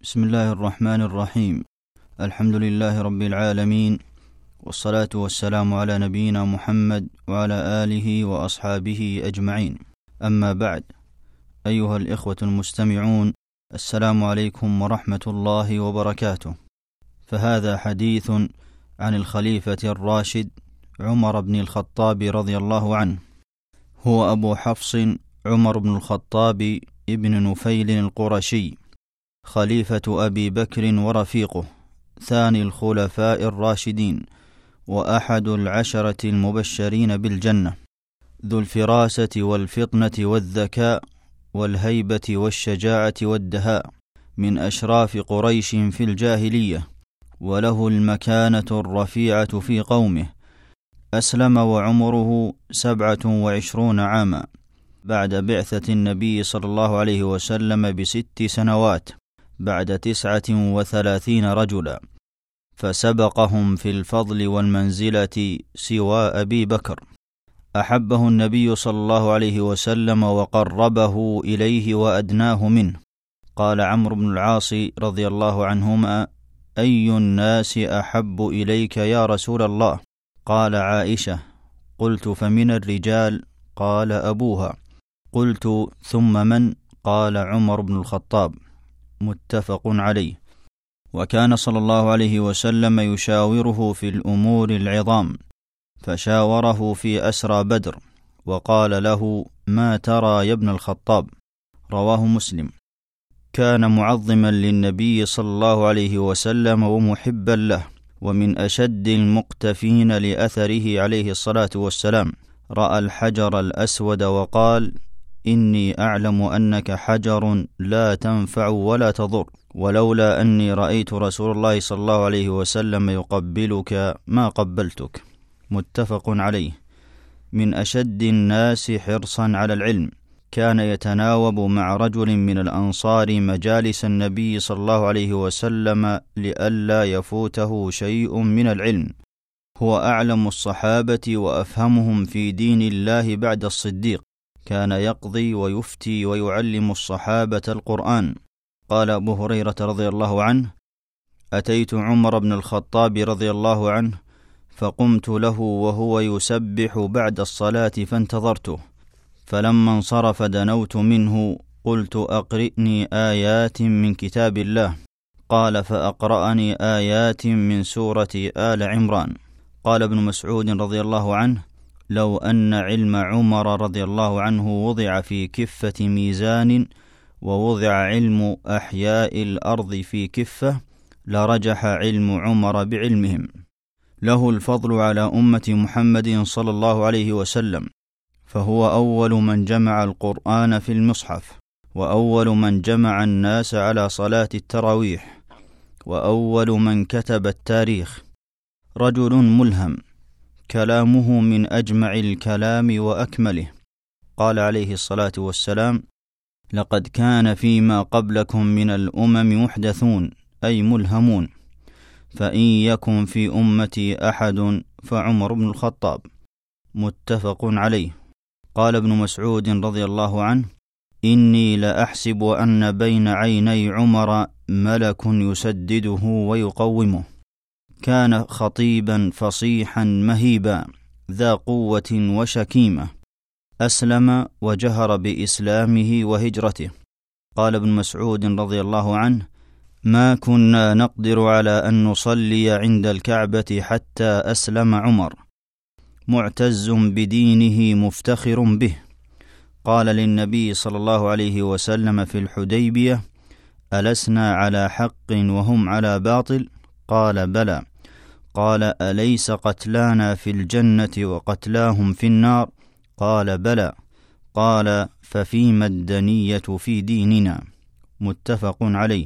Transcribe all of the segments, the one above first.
بسم الله الرحمن الرحيم. الحمد لله رب العالمين، والصلاة والسلام على نبينا محمد وعلى آله وأصحابه أجمعين. أما بعد، أيها الإخوة المستمعون، السلام عليكم ورحمة الله وبركاته. فهذا حديث عن الخليفة الراشد عمر بن الخطاب رضي الله عنه، هو أبو حفص عمر بن الخطاب ابن نفيل القرشي، خليفة أبي بكر ورفيقه، ثاني الخلفاء الراشدين، وأحد العشرة المبشرين بالجنة، ذو الفراسة والفطنة والذكاء والهيبة والشجاعة والدهاء، من أشراف قريش في الجاهلية، وله المكانة الرفيعة في قومه. أسلم وعمره 27 عاما بعد بعثة النبي صلى الله عليه وسلم ب6 سنوات، بعد 39 رجلا، فسبقهم في الفضل والمنزلة سوى أبي بكر. أحبه النبي صلى الله عليه وسلم وقربه إليه وأدناه منه. قال عمرو بن العاص رضي الله عنهما: أي الناس أحب إليك يا رسول الله؟ قال عائشة. قلت: فمن الرجال؟ قال أبوها. قلت: ثم من؟ قال عمر بن الخطاب. متفق عليه. وكان صلى الله عليه وسلم يشاوره في الأمور العظام، فشاوره في أسرى بدر، وقال له: ما ترى يا ابن الخطاب؟ رواه مسلم. كان معظما للنبي صلى الله عليه وسلم ومحبا له، ومن أشد المقتفين لأثره عليه الصلاة والسلام. رأى الحجر الأسود وقال: إني أعلم أنك حجر لا تنفع ولا تضر، ولولا أني رأيت رسول الله صلى الله عليه وسلم يقبلك ما قبلتك. متفق عليه. من أشد الناس حرصا على العلم، كان يتناوب مع رجل من الأنصار مجالس النبي صلى الله عليه وسلم لئلا يفوته شيء من العلم. هو أعلم الصحابة وأفهمهم في دين الله بعد الصديق، كان يقضي ويفتي ويعلم الصحابة القرآن. قال أبو هريرة رضي الله عنه: أتيت عمر بن الخطاب رضي الله عنه فقمت له وهو يسبح بعد الصلاة فانتظرته، فلما انصرف دنوت منه، قلت: أقرئني آيات من كتاب الله. قال: فأقرأني آيات من سورة آل عمران. قال ابن مسعود رضي الله عنه: لو أن علم عمر رضي الله عنه وضع في كفة ميزان، ووضع علم أحياء الأرض في كفة، لرجح علم عمر بعلمهم. له الفضل على أمة محمد صلى الله عليه وسلم، فهو أول من جمع القرآن في المصحف، وأول من جمع الناس على صلاة التراويح، وأول من كتب التاريخ. رجل ملهم، كلامه من أجمع الكلام وأكمله. قال عليه الصلاة والسلام: لقد كان فيما قبلكم من الأمم محدثون، أي ملهمون، فإن يكن في أمتي أحد فعمر بن الخطاب. متفق عليه. قال ابن مسعود رضي الله عنه: إني لأحسب أن بين عيني عمر ملك يسدده ويقومه. كان خطيبا فصيحا مهيبا، ذا قوة وشكيمة، أسلم وجهر بإسلامه وهجرته. قال ابن مسعود رضي الله عنه: ما كنا نقدر على أن نصلي عند الكعبة حتى أسلم عمر، معتز بدينه مفتخر به. قال للنبي صلى الله عليه وسلم في الحديبية: ألسنا على حق وهم على باطل؟ قال: بلى. قال: أليس قتلانا في الجنة وقتلاهم في النار؟ قال: بلى. قال: ففيما الدنية في ديننا؟ متفق عليه.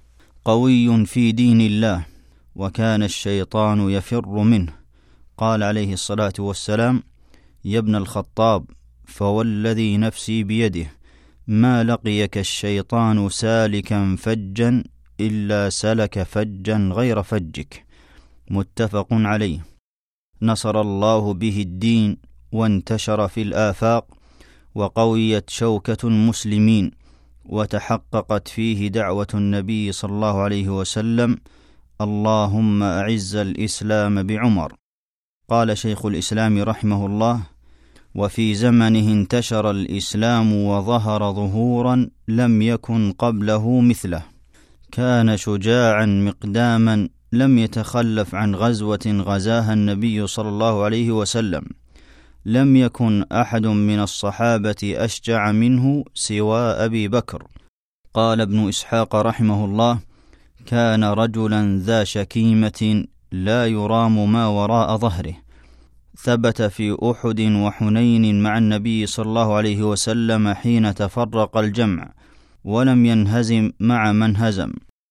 قوي في دين الله، وكان الشيطان يفر منه. قال عليه الصلاة والسلام: يا ابن الخطاب، فوالذي نفسي بيده ما لقيك الشيطان سالكا فجا إلا سلك فجا غير فجك. متفق عليه. نصر الله به الدين وانتشر في الآفاق، وقويت شوكة المسلمين، وتحققت فيه دعوة النبي صلى الله عليه وسلم: اللهم أعز الإسلام بعمر. قال شيخ الإسلام رحمه الله: وفي زمنه انتشر الإسلام وظهر ظهورا لم يكن قبله مثله. كان شجاعا مقداما، لم يتخلف عن غزوة غزاها النبي صلى الله عليه وسلم. لم يكن أحد من الصحابة أشجع منه سوى أبي بكر. قال ابن إسحاق رحمه الله: كان رجلا ذا شكيمة لا يرام ما وراء ظهره. ثبت في أحد وحنين مع النبي صلى الله عليه وسلم حين تفرق الجمع، ولم ينهزم مع من هزم.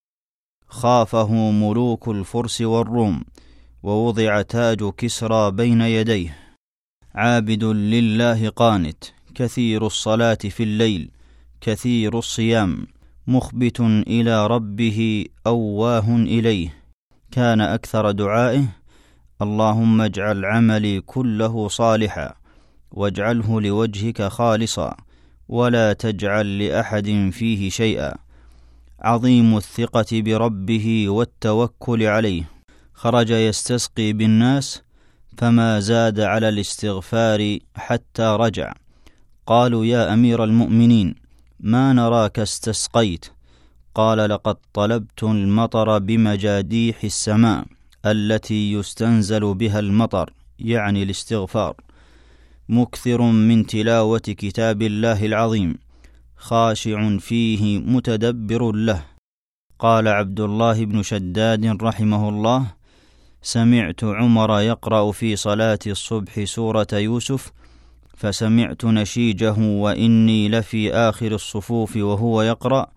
خافه ملوك الفرس والروم، ووضع تاج كسرى بين يديه. عابد لله قانت، كثير الصلاة في الليل، كثير الصيام، مخبت إلى ربه أواه إليه. كان أكثر دعائه: اللهم اجعل عملي كله صالحا، واجعله لوجهك خالصا، ولا تجعل لأحد فيه شيئا. عظيم الثقة بربه والتوكل عليه. خرج يستسقي بالناس، فما زاد على الاستغفار حتى رجع. قالوا: يا أمير المؤمنين، ما نراك استسقيت. قال: لقد طلبت المطر بمجاديح السماء التي يستنزل بها المطر، يعني الاستغفار، مكثر من تلاوة كتاب الله العظيم، خاشع فيه متدبر له. قال عبد الله بن شداد رحمه الله: سمعت عمر يقرأ في صلاة الصبح سورة يوسف، فسمعت نشيجه وإني لفي آخر الصفوف وهو يقرأ: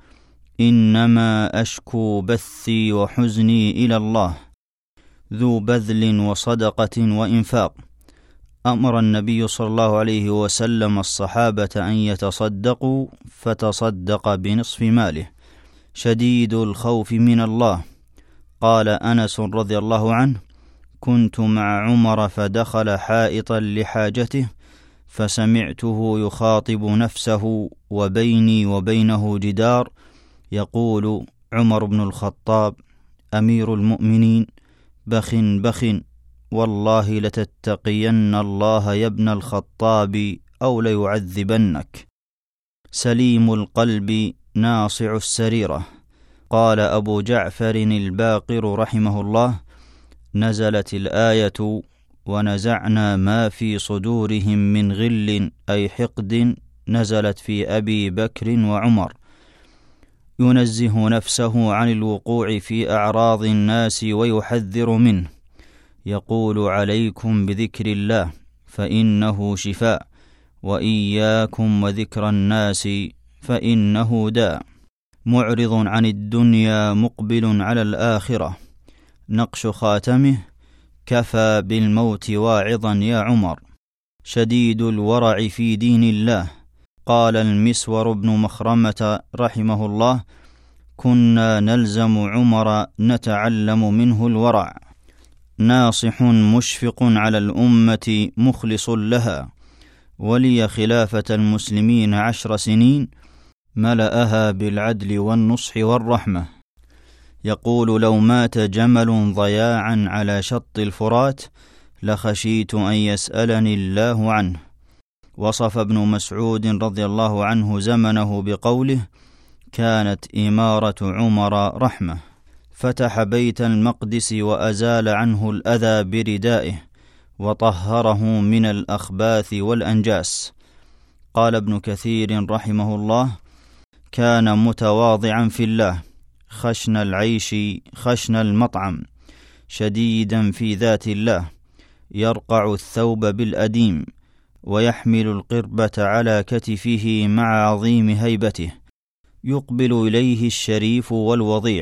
إنما أشكو بثي وحزني إلى الله، ذو بذل وصدقة وإنفاق. أمر النبي صلى الله عليه وسلم الصحابة أن يتصدقوا، فتصدق بنصف ماله، شديد الخوف من الله. قال أنس رضي الله عنه: كنت مع عمر فدخل حائطا لحاجته، فسمعته يخاطب نفسه وبيني وبينه جدار، يقول: عمر بن الخطاب أمير المؤمنين، بخ بخ، والله لتتقين الله يا ابن الخطاب أو ليعذبنك. سليم القلب ناصع السريرة. قال أبو جعفر الباقر رحمه الله: نزلت الآية: ونزعنا ما في صدورهم من غل أي حقد، نزلت في أبي بكر وعمر، ينزه نفسه عن الوقوع في أعراض الناس ويحذر منه. يقول: عليكم بذكر الله فإنه شفاء، وإياكم وذكر الناس فإنه داء. معرض عن الدنيا مقبل على الآخرة. نقش خاتمه: كفى بالموت واعظا يا عمر. شديد الورع في دين الله. قال المسور بن مخرمة رحمه الله: كنا نلزم عمر نتعلم منه الورع. ناصح مشفق على الأمة مخلص لها، ولي خلافة المسلمين 10 سنين ملأها بالعدل والنصح والرحمة. يقول: لو مات جمل ضياعا على شط الفرات لخشيت أن يسألني الله عنه. وصف ابن مسعود رضي الله عنه زمنه بقوله: كانت إمارة عمر رحمة. فتح بيت المقدس وأزال عنه الأذى بردائه، وطهره من الأخباث والأنجاس. قال ابن كثير رحمه الله: كان متواضعا في الله، خشن العيش خشن المطعم، شديدا في ذات الله، يرقع الثوب بالأديم، ويحمل القربة على كتفه مع عظيم هيبته، يقبل إليه الشريف والوضيع،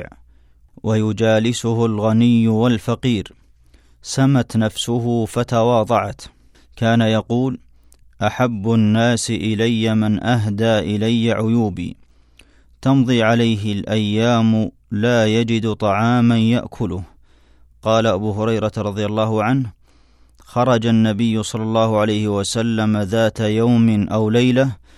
ويجالسه الغني والفقير. سمت نفسه فتواضعت. كان يقول: أحب الناس إلي من أهدى إلي عيوبي. تمضي عليه الأيام لا يجد طعاما يأكله. قال أبو هريرة رضي الله عنه: خرج النبي صلى الله عليه وسلم ذات يوم أو ليلة،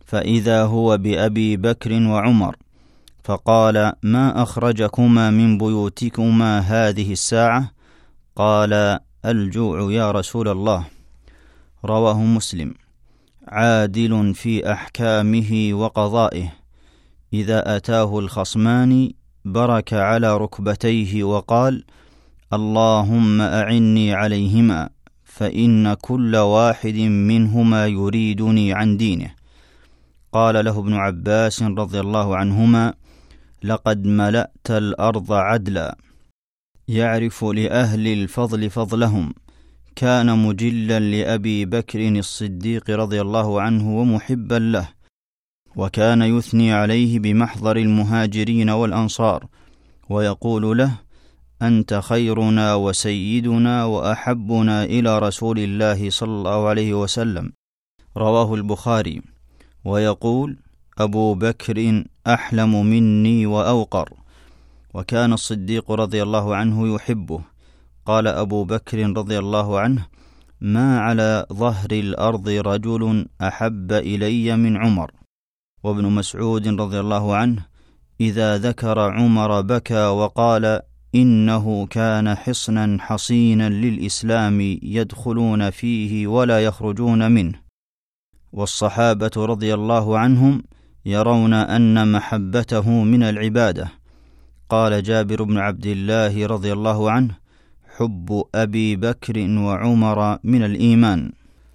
فإذا هو بأبي بكر وعمر، فقال: ما أخرجكما من بيوتكما هذه الساعة؟ قال: الجوع يا رسول الله. رواه مسلم. عادل في أحكامه وقضائه، إذا أتاه الخصمان برك على ركبتيه وقال: اللهم أعني عليهما، فإن كل واحد منهما يريدني عن دينه. قال له ابن عباس رضي الله عنهما: لقد ملأت الأرض عدلا. يعرف لأهل الفضل فضلهم، كان مجلا لأبي بكر الصديق رضي الله عنه ومحبا له، وكان يثني عليه بمحضر المهاجرين والأنصار، ويقول له: أنت خيرنا وسيدنا وأحبنا إلى رسول الله صلى الله عليه وسلم. رواه البخاري. ويقول: أبو بكر أحلم مني وأوقر. وكان الصديق رضي الله عنه يحبه. قال أبو بكر رضي الله عنه: ما على ظهر الأرض رجل أحب إلي من عمر. وابن مسعود رضي الله عنه: إذا ذكر عمر بكى وقال: إنه كان حصنا حصينا للإسلام يدخلون فيه ولا يخرجون منه. والصحابة رضي الله عنهم يرون أن محبته من العبادة. قال جابر بن عبد الله رضي الله عنه: حب أبي بكر وعمر من الإيمان.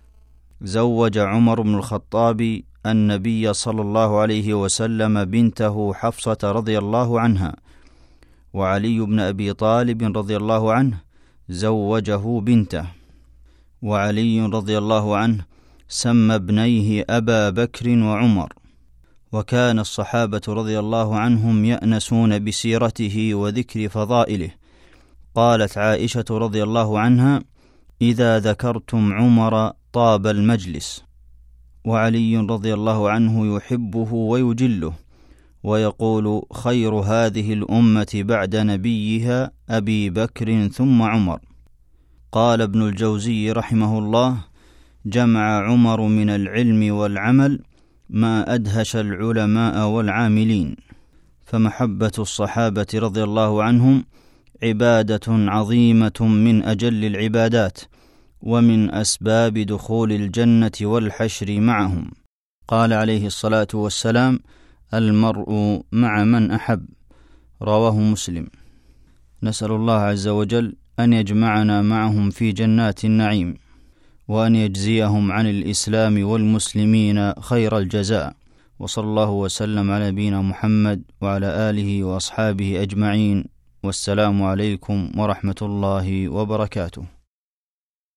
زوج عمر بن الخطاب النبي صلى الله عليه وسلم بنته حفصة رضي الله عنها، وعلي بن أبي طالب رضي الله عنه زوجه بنته. وعلي رضي الله عنه سمى ابنيه أبا بكر وعمر. وكان الصحابة رضي الله عنهم يأنسون بسيرته وذكر فضائله. قالت عائشة رضي الله عنها: إذا ذكرتم عمر طاب المجلس. وعلي رضي الله عنه يحبه ويجله، ويقول: خير هذه الأمة بعد نبيها أبي بكر ثم عمر. قال ابن الجوزي رحمه الله: جمع عمر من العلم والعمل ما أدهش العلماء والعاملين. فمحبة الصحابة رضي الله عنهم عبادة عظيمة من أجل العبادات، ومن أسباب دخول الجنة والحشر معهم. قال عليه الصلاة والسلام: المرء مع من أحب. رواه مسلم. نسأل الله عز وجل أن يجمعنا معهم في جنات النعيم، وأن يجزيهم عن الإسلام والمسلمين خير الجزاء. وصلى الله وسلم على نبينا محمد وعلى آله وأصحابه أجمعين، والسلام عليكم ورحمة الله وبركاته.